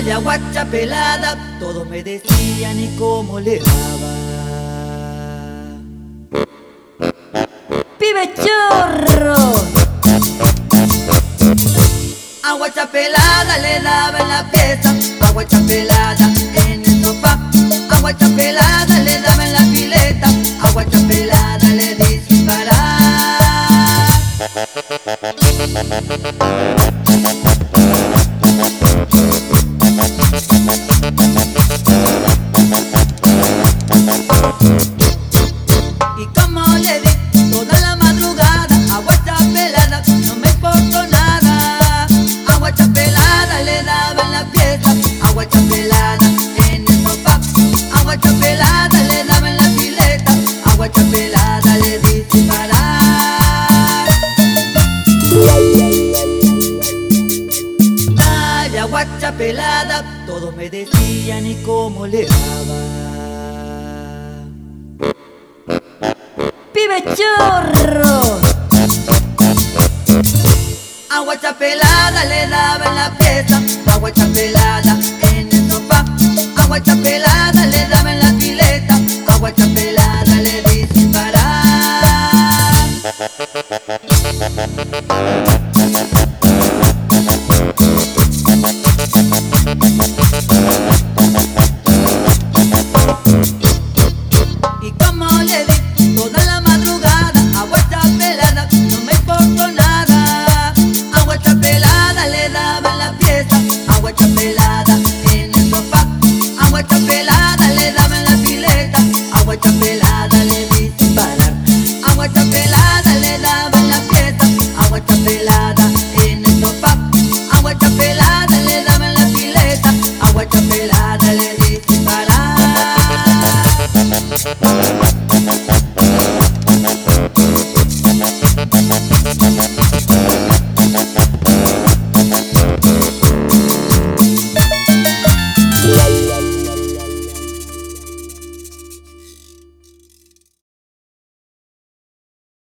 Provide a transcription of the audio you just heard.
Vaya guacha pelada, todos me decían y cómo le daba. ¡Pibe chorro! A guacha pelada le daba en la pieza, a guacha pelada en el sofá, a guacha pelada le daba en la pileta, a guacha pelada le disparaba. Y como le di toda la madrugada a guacha pelada, no me importó nada. A guacha pelada le daba en la pieza, a guacha pelada en el sofá, a guacha pelada le daba en la pileta, a guacha pelada le disparaba. Vaya guacha pelada, todos me decían y cómo le daba. ¡Pibe chorro! A guacha pelada le daba en la pieza, a guacha pelada en el sofá, a guacha pelada le daba en la pileta, a guacha pelada le disparaba. Y como le di toda la madrugada a guacha pelada, no me importó nada. A guacha pelada le daba en la pieza, a guacha pelada en el sofá, a guacha pelada le daba en la pileta, a guacha pelada le disparaba. A guacha pelada le daba en la pieza, a guacha pelada en el sofá, a guacha pelada le daba en la pileta, a guacha pelada le disparaba.